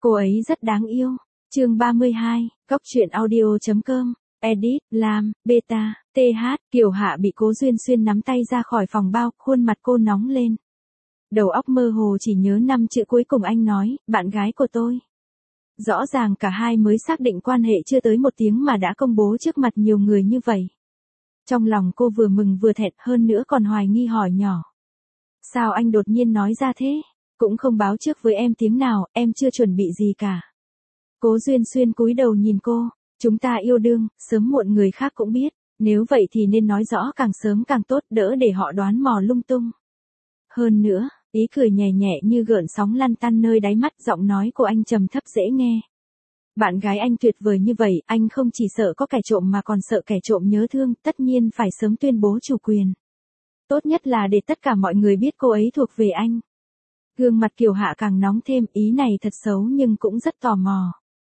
Cô ấy rất đáng yêu. Chương 32, Cóc truyện audio.com, Edit, Lam, Beta, TH, Kiều Hạ bị Cố Duyên Xuyên nắm tay ra khỏi phòng bao, khuôn mặt cô nóng lên. Đầu óc mơ hồ chỉ nhớ 5 chữ cuối cùng anh nói, bạn gái của tôi. Rõ ràng cả hai mới xác định quan hệ chưa tới 1 tiếng mà đã công bố trước mặt nhiều người như vậy. Trong lòng cô vừa mừng vừa thẹn, hơn nữa còn hoài nghi hỏi nhỏ. Sao anh đột nhiên nói ra thế? Cũng không báo trước với em tiếng nào, em chưa chuẩn bị gì cả. Cố Duyên Xuyên cúi đầu nhìn cô, chúng ta yêu đương, sớm muộn người khác cũng biết, nếu vậy thì nên nói rõ càng sớm càng tốt, đỡ để họ đoán mò lung tung. Hơn nữa, ý cười nhẹ nhẹ như gợn sóng lăn tăn nơi đáy mắt, giọng nói của anh trầm thấp dễ nghe. Bạn gái anh tuyệt vời như vậy, anh không chỉ sợ có kẻ trộm mà còn sợ kẻ trộm nhớ thương, tất nhiên phải sớm tuyên bố chủ quyền. Tốt nhất là để tất cả mọi người biết cô ấy thuộc về anh. Gương mặt Kiều Hạ càng nóng thêm, ý này thật xấu nhưng cũng rất tò mò.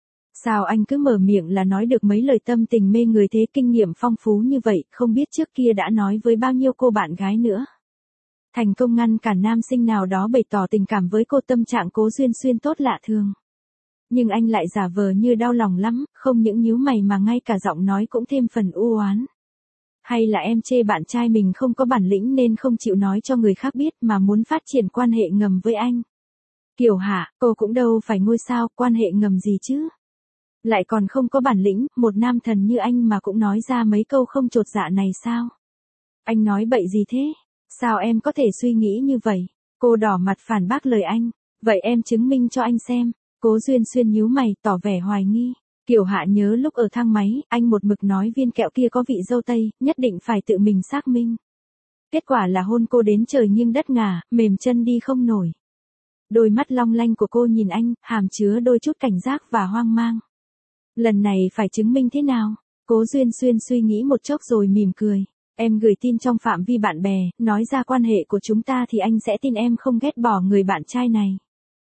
Sao anh cứ mở miệng là nói được mấy lời tâm tình mê người thế, kinh nghiệm phong phú như vậy, không biết trước kia đã nói với bao nhiêu cô bạn gái nữa. Thành công ngăn cản nam sinh nào đó bày tỏ tình cảm với cô, tâm trạng Cố Duyên Xuyên tốt lạ thường. Nhưng anh lại giả vờ như đau lòng lắm, không những nhíu mày mà ngay cả giọng nói cũng thêm phần u oán. Hay là em chê bạn trai mình không có bản lĩnh nên không chịu nói cho người khác biết mà muốn phát triển quan hệ ngầm với anh? Kiều Hạ, cô cũng đâu phải ngôi sao, quan hệ ngầm gì chứ? Lại còn không có bản lĩnh, một nam thần như anh mà cũng nói ra mấy câu không chột dạ này sao? Anh nói bậy gì thế? Sao em có thể suy nghĩ như vậy? Cô đỏ mặt phản bác lời anh. Vậy em chứng minh cho anh xem. Cố Duyên Xuyên nhíu mày, tỏ vẻ hoài nghi. Kiều Hạ nhớ lúc ở thang máy, anh một mực nói viên kẹo kia có vị dâu tây, nhất định phải tự mình xác minh. Kết quả là hôn cô đến trời nghiêng đất ngả, mềm chân đi không nổi. Đôi mắt long lanh của cô nhìn anh, hàm chứa đôi chút cảnh giác và hoang mang. Lần này phải chứng minh thế nào? Cố Duyên Xuyên suy nghĩ một chốc rồi mỉm cười. Em gửi tin trong phạm vi bạn bè, nói ra quan hệ của chúng ta thì anh sẽ tin em không ghét bỏ người bạn trai này.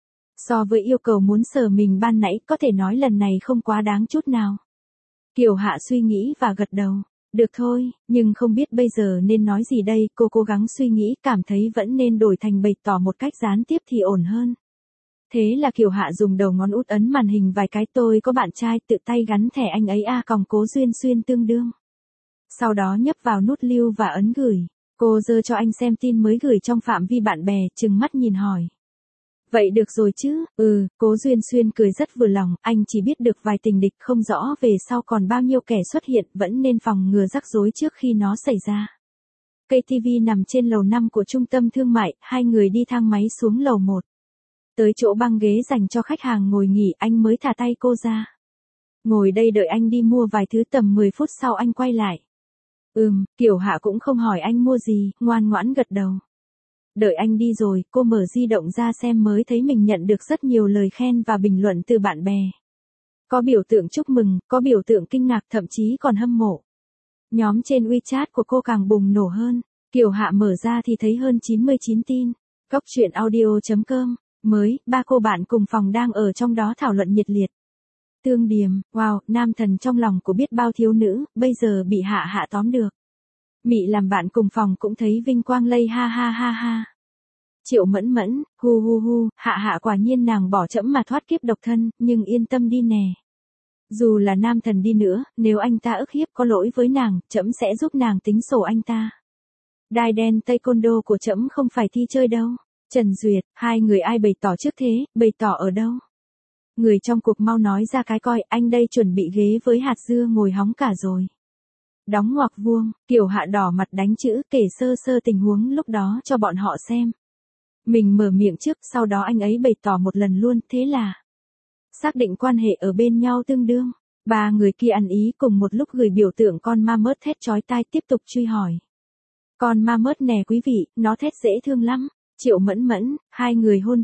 So với yêu cầu muốn sờ mình ban nãy, có thể nói lần này không quá đáng chút nào. Kiều Hạ suy nghĩ và gật đầu. Được thôi, nhưng không biết bây giờ nên nói gì đây, cô cố gắng suy nghĩ, cảm thấy vẫn nên đổi thành bày tỏ một cách gián tiếp thì ổn hơn. Thế là Kiều Hạ dùng đầu ngón út ấn màn hình vài cái, tôi có bạn trai, tự tay gắn thẻ anh ấy còng Cố Duyên Xuyên tương đương. Sau đó nhấp vào nút lưu và ấn gửi. Cô giơ cho anh xem tin mới gửi trong phạm vi bạn bè, trừng mắt nhìn hỏi. Vậy được rồi chứ? Cố Duyên Xuyên cười rất vừa lòng, anh chỉ biết được vài tình địch, không rõ về sau còn bao nhiêu kẻ xuất hiện, vẫn nên phòng ngừa rắc rối trước khi nó xảy ra. Cây TV nằm trên lầu 5 của trung tâm thương mại, hai người đi thang máy xuống lầu 1. Tới chỗ băng ghế dành cho khách hàng ngồi nghỉ, anh mới thả tay cô ra. Ngồi đây đợi anh đi mua vài thứ, tầm 10 phút sau anh quay lại. Kiều Hạ cũng không hỏi anh mua gì, ngoan ngoãn gật đầu. Đợi anh đi rồi, cô mở di động ra xem mới thấy mình nhận được rất nhiều lời khen và bình luận từ bạn bè. Có biểu tượng chúc mừng, có biểu tượng kinh ngạc, thậm chí còn hâm mộ. Nhóm trên WeChat của cô càng bùng nổ hơn. Kiều Hạ mở ra thì thấy hơn 99 tin. Cóc truyện audio.com. Mới, 3 cô bạn cùng phòng đang ở trong đó thảo luận nhiệt liệt. Tương Điềm, wow, nam thần trong lòng của biết bao thiếu nữ, bây giờ bị Hạ tóm được. Mị làm bạn cùng phòng cũng thấy vinh quang lây, ha ha ha ha. Triệu Mẫn Mẫn, hu hu hu, Hạ quả nhiên nàng bỏ trẫm mà thoát kiếp độc thân, nhưng yên tâm đi nè. Dù là nam thần đi nữa, nếu anh ta ức hiếp có lỗi với nàng, trẫm sẽ giúp nàng tính sổ anh ta. Đai đen taekwondo của trẫm không phải thi chơi đâu. Trần Duyệt, hai người ai bày tỏ trước thế, bày tỏ ở đâu? Người trong cuộc mau nói ra cái coi, anh đây chuẩn bị ghế với hạt dưa ngồi hóng cả rồi. Đóng ngoặc vuông, Kiều Hạ đỏ mặt đánh chữ, kể sơ sơ tình huống lúc đó cho bọn họ xem. Mình mở miệng trước, sau đó anh ấy bày tỏ một lần luôn, thế là xác định quan hệ ở bên nhau tương đương. 3 người kia ăn ý cùng một lúc gửi biểu tượng con ma mớt thét chói tai, tiếp tục truy hỏi. Con ma mớt nè quý vị, nó thét dễ thương lắm. Triệu Mẫn Mẫn, hai người hôn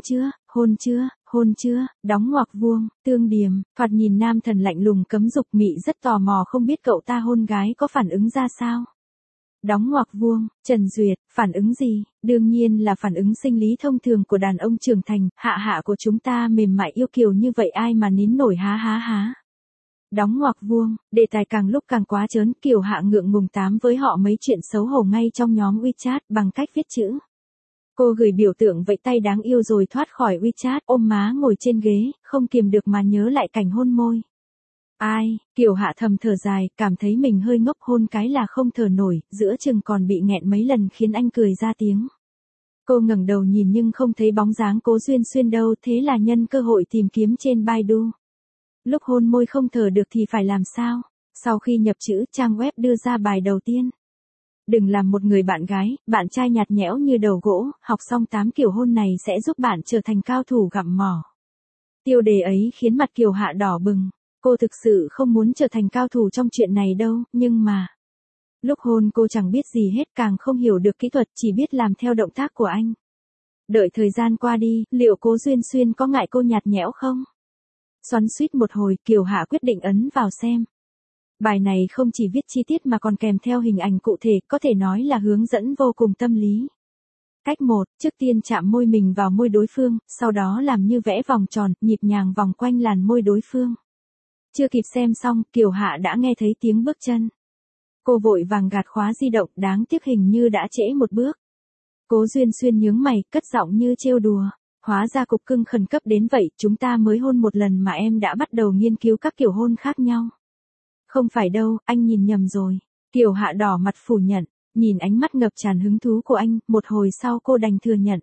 chưa, đóng ngoặc vuông, Tương Điềm, thoạt nhìn nam thần lạnh lùng cấm dục, Mị rất tò mò không biết cậu ta hôn gái có phản ứng ra sao. Đóng ngoặc vuông, Trần Duyệt, phản ứng gì? Đương nhiên là phản ứng sinh lý thông thường của đàn ông trưởng thành, Hạ của chúng ta mềm mại yêu kiều như vậy ai mà nín nổi, há há há. Đóng ngoặc vuông, đề tài càng lúc càng quá trớn, Kiều Hạ ngượng ngùng tám với họ mấy chuyện xấu hổ ngay trong nhóm WeChat bằng cách viết chữ. Cô gửi biểu tượng vẫy tay đáng yêu rồi thoát khỏi WeChat, ôm má ngồi trên ghế, không kiềm được mà nhớ lại cảnh hôn môi. Ai, Kiều Hạ thầm thở dài, cảm thấy mình hơi ngốc, hôn cái là không thở nổi, giữa chừng còn bị nghẹn mấy lần khiến anh cười ra tiếng. Cô ngẩng đầu nhìn nhưng không thấy bóng dáng Cố Duyên Xuyên đâu, thế là nhân cơ hội tìm kiếm trên Baidu. Lúc hôn môi không thở được thì phải làm sao? Sau khi nhập chữ, trang web đưa ra bài đầu tiên. Đừng làm một người bạn gái, bạn trai nhạt nhẽo như đầu gỗ, học xong 8 kiểu hôn này sẽ giúp bạn trở thành cao thủ gặm mỏ. Tiêu đề ấy khiến mặt Kiều Hạ đỏ bừng. Cô thực sự không muốn trở thành cao thủ trong chuyện này đâu, nhưng mà... Lúc hôn cô chẳng biết gì hết, càng không hiểu được kỹ thuật, chỉ biết làm theo động tác của anh. Đợi thời gian qua đi, liệu Cố Duyên Xuyên có ngại cô nhạt nhẽo không? Xoắn xuýt một hồi, Kiều Hạ quyết định ấn vào xem. Bài này không chỉ viết chi tiết mà còn kèm theo hình ảnh cụ thể, có thể nói là hướng dẫn vô cùng tâm lý. Cách 1, trước tiên chạm môi mình vào môi đối phương, sau đó làm như vẽ vòng tròn, nhịp nhàng vòng quanh làn môi đối phương. Chưa kịp xem xong, Kiều Hạ đã nghe thấy tiếng bước chân. Cô vội vàng gạt khóa di động, đáng tiếc hình như đã trễ một bước. Cố Duyên Xuyên nhướng mày, cất giọng như trêu đùa. Hóa ra cục cưng khẩn cấp đến vậy, chúng ta mới hôn một lần mà em đã bắt đầu nghiên cứu các kiểu hôn khác nhau. Không phải đâu, anh nhìn nhầm rồi. Kiều Hạ đỏ mặt phủ nhận, nhìn ánh mắt ngập tràn hứng thú của anh, một hồi sau cô đành thừa nhận.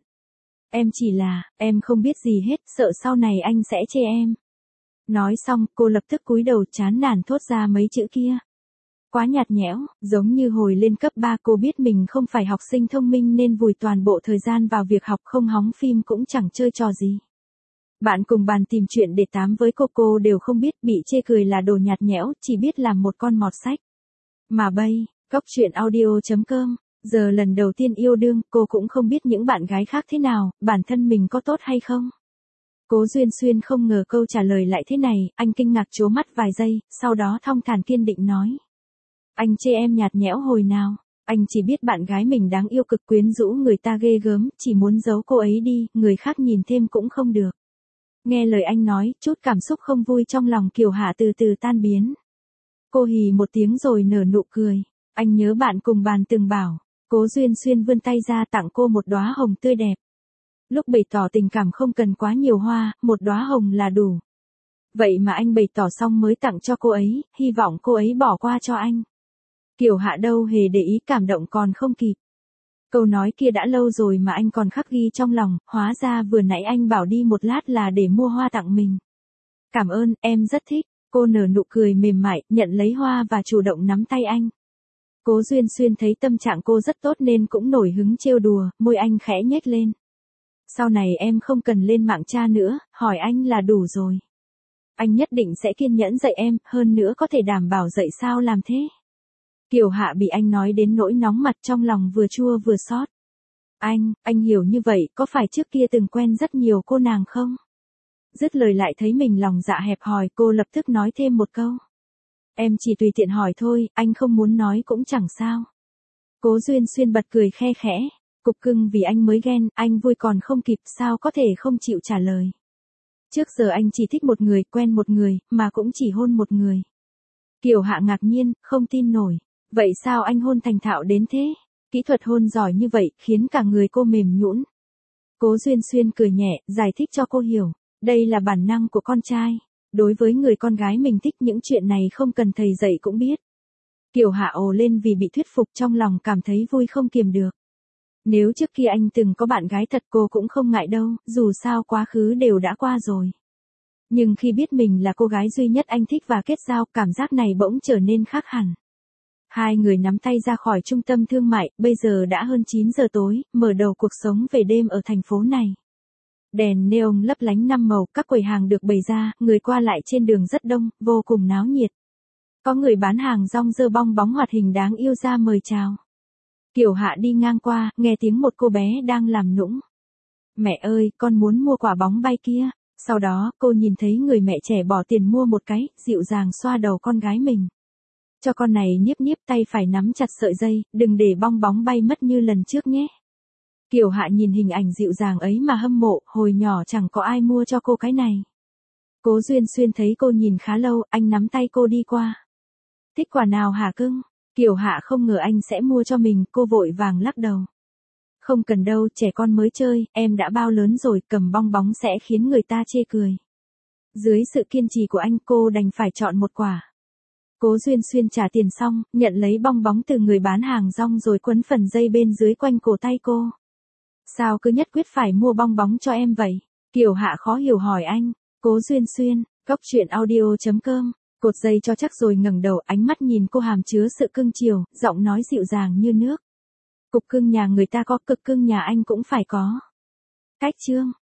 Em không biết gì hết, sợ sau này anh sẽ chê em. Nói xong, cô lập tức cúi đầu chán nản thốt ra mấy chữ kia. Quá nhạt nhẽo, giống như hồi lên cấp 3 cô biết mình không phải học sinh thông minh nên vùi toàn bộ thời gian vào việc học, không hóng phim cũng chẳng chơi trò gì. Bạn cùng bàn tìm chuyện để tám với cô đều không biết, bị chê cười là đồ nhạt nhẽo, chỉ biết làm một con mọt sách. Mà bây, Cóc Truyện Audio.com, giờ lần đầu tiên yêu đương, cô cũng không biết những bạn gái khác thế nào, bản thân mình có tốt hay không. Cố Duyên Xuyên không ngờ câu trả lời lại thế này, anh kinh ngạc trố mắt vài giây, sau đó thong thả kiên định nói. Anh chê em nhạt nhẽo hồi nào, anh chỉ biết bạn gái mình đáng yêu cực quyến rũ người ta ghê gớm, chỉ muốn giấu cô ấy đi, người khác nhìn thêm cũng không được. Nghe lời anh nói, chút cảm xúc không vui trong lòng Kiều Hạ từ từ tan biến. Cô hì một tiếng rồi nở nụ cười. Anh nhớ bạn cùng bàn từng bảo, Cố Duyên Xuyên vươn tay ra tặng cô một đóa hồng tươi đẹp. Lúc bày tỏ tình cảm không cần quá nhiều hoa, một đóa hồng là đủ. Vậy mà anh bày tỏ xong mới tặng cho cô ấy, hy vọng cô ấy bỏ qua cho anh. Kiều Hạ đâu hề để ý, cảm động còn không kịp. Câu nói kia đã lâu rồi mà anh còn khắc ghi trong lòng, hóa ra vừa nãy anh bảo đi một lát là để mua hoa tặng mình. Cảm ơn, em rất thích. Cô nở nụ cười mềm mại, nhận lấy hoa và chủ động nắm tay anh. Cố Duyên Xuyên thấy tâm trạng cô rất tốt nên cũng nổi hứng trêu đùa, môi anh khẽ nhếch lên. Sau này em không cần lên mạng tra nữa, hỏi anh là đủ rồi. Anh nhất định sẽ kiên nhẫn dạy em, hơn nữa có thể đảm bảo dạy sao làm thế. Kiều Hạ bị anh nói đến nỗi nóng mặt, trong lòng vừa chua vừa xót. Anh hiểu như vậy, có phải trước kia từng quen rất nhiều cô nàng không? Dứt lời lại thấy mình lòng dạ hẹp hòi, cô lập tức nói thêm một câu. Em chỉ tùy tiện hỏi thôi, anh không muốn nói cũng chẳng sao. Cố Duyên Xuyên bật cười khe khẽ. Cục cưng vì anh mới ghen, anh vui còn không kịp, sao có thể không chịu trả lời. Trước giờ anh chỉ thích một người, quen một người, mà cũng chỉ hôn một người. Kiều Hạ ngạc nhiên, không tin nổi. Vậy sao anh hôn thành thạo đến thế? Kỹ thuật hôn giỏi như vậy, khiến cả người cô mềm nhũn. Cố Duyên Xuyên cười nhẹ, giải thích cho cô hiểu. Đây là bản năng của con trai. Đối với người con gái mình thích, những chuyện này không cần thầy dạy cũng biết. Kiều Hạ ồ lên vì bị thuyết phục, trong lòng cảm thấy vui không kiềm được. Nếu trước kia anh từng có bạn gái thật cô cũng không ngại đâu, dù sao quá khứ đều đã qua rồi. Nhưng khi biết mình là cô gái duy nhất anh thích và kết giao, cảm giác này bỗng trở nên khác hẳn. Hai người nắm tay ra khỏi trung tâm thương mại, bây giờ đã hơn 9 giờ tối, mở đầu cuộc sống về đêm ở thành phố này. Đèn neon lấp lánh 5 màu, các quầy hàng được bày ra, người qua lại trên đường rất đông, vô cùng náo nhiệt. Có người bán hàng rong dơ bong bóng hoạt hình đáng yêu ra mời chào. Kiều Hạ đi ngang qua, nghe tiếng một cô bé đang làm nũng. Mẹ ơi, con muốn mua quả bóng bay kia. Sau đó, cô nhìn thấy người mẹ trẻ bỏ tiền mua một cái, dịu dàng xoa đầu con gái mình. Cho con này nhiếp nhiếp, tay phải nắm chặt sợi dây, đừng để bong bóng bay mất như lần trước nhé. Kiều Hạ nhìn hình ảnh dịu dàng ấy mà hâm mộ, hồi nhỏ chẳng có ai mua cho cô cái này. Cố Duyên Xuyên thấy cô nhìn khá lâu, anh nắm tay cô đi qua. Thích quả nào hả cưng? Kiều Hạ không ngờ anh sẽ mua cho mình, cô vội vàng lắc đầu. Không cần đâu, trẻ con mới chơi, em đã bao lớn rồi, cầm bong bóng sẽ khiến người ta chê cười. Dưới sự kiên trì của anh, cô đành phải chọn một quả. Cố Duyên Xuyên trả tiền xong, nhận lấy bong bóng từ người bán hàng rong rồi quấn phần dây bên dưới quanh cổ tay cô. Sao cứ nhất quyết phải mua bong bóng cho em vậy? Kiều Hạ khó hiểu hỏi anh. Cố Duyên Xuyên, cốc truyện audio.com. Cột dây cho chắc rồi ngẩng đầu, ánh mắt nhìn cô hàm chứa sự cưng chiều, giọng nói dịu dàng như nước. Cục cưng nhà người ta có, cực cưng nhà anh cũng phải có. Cách chương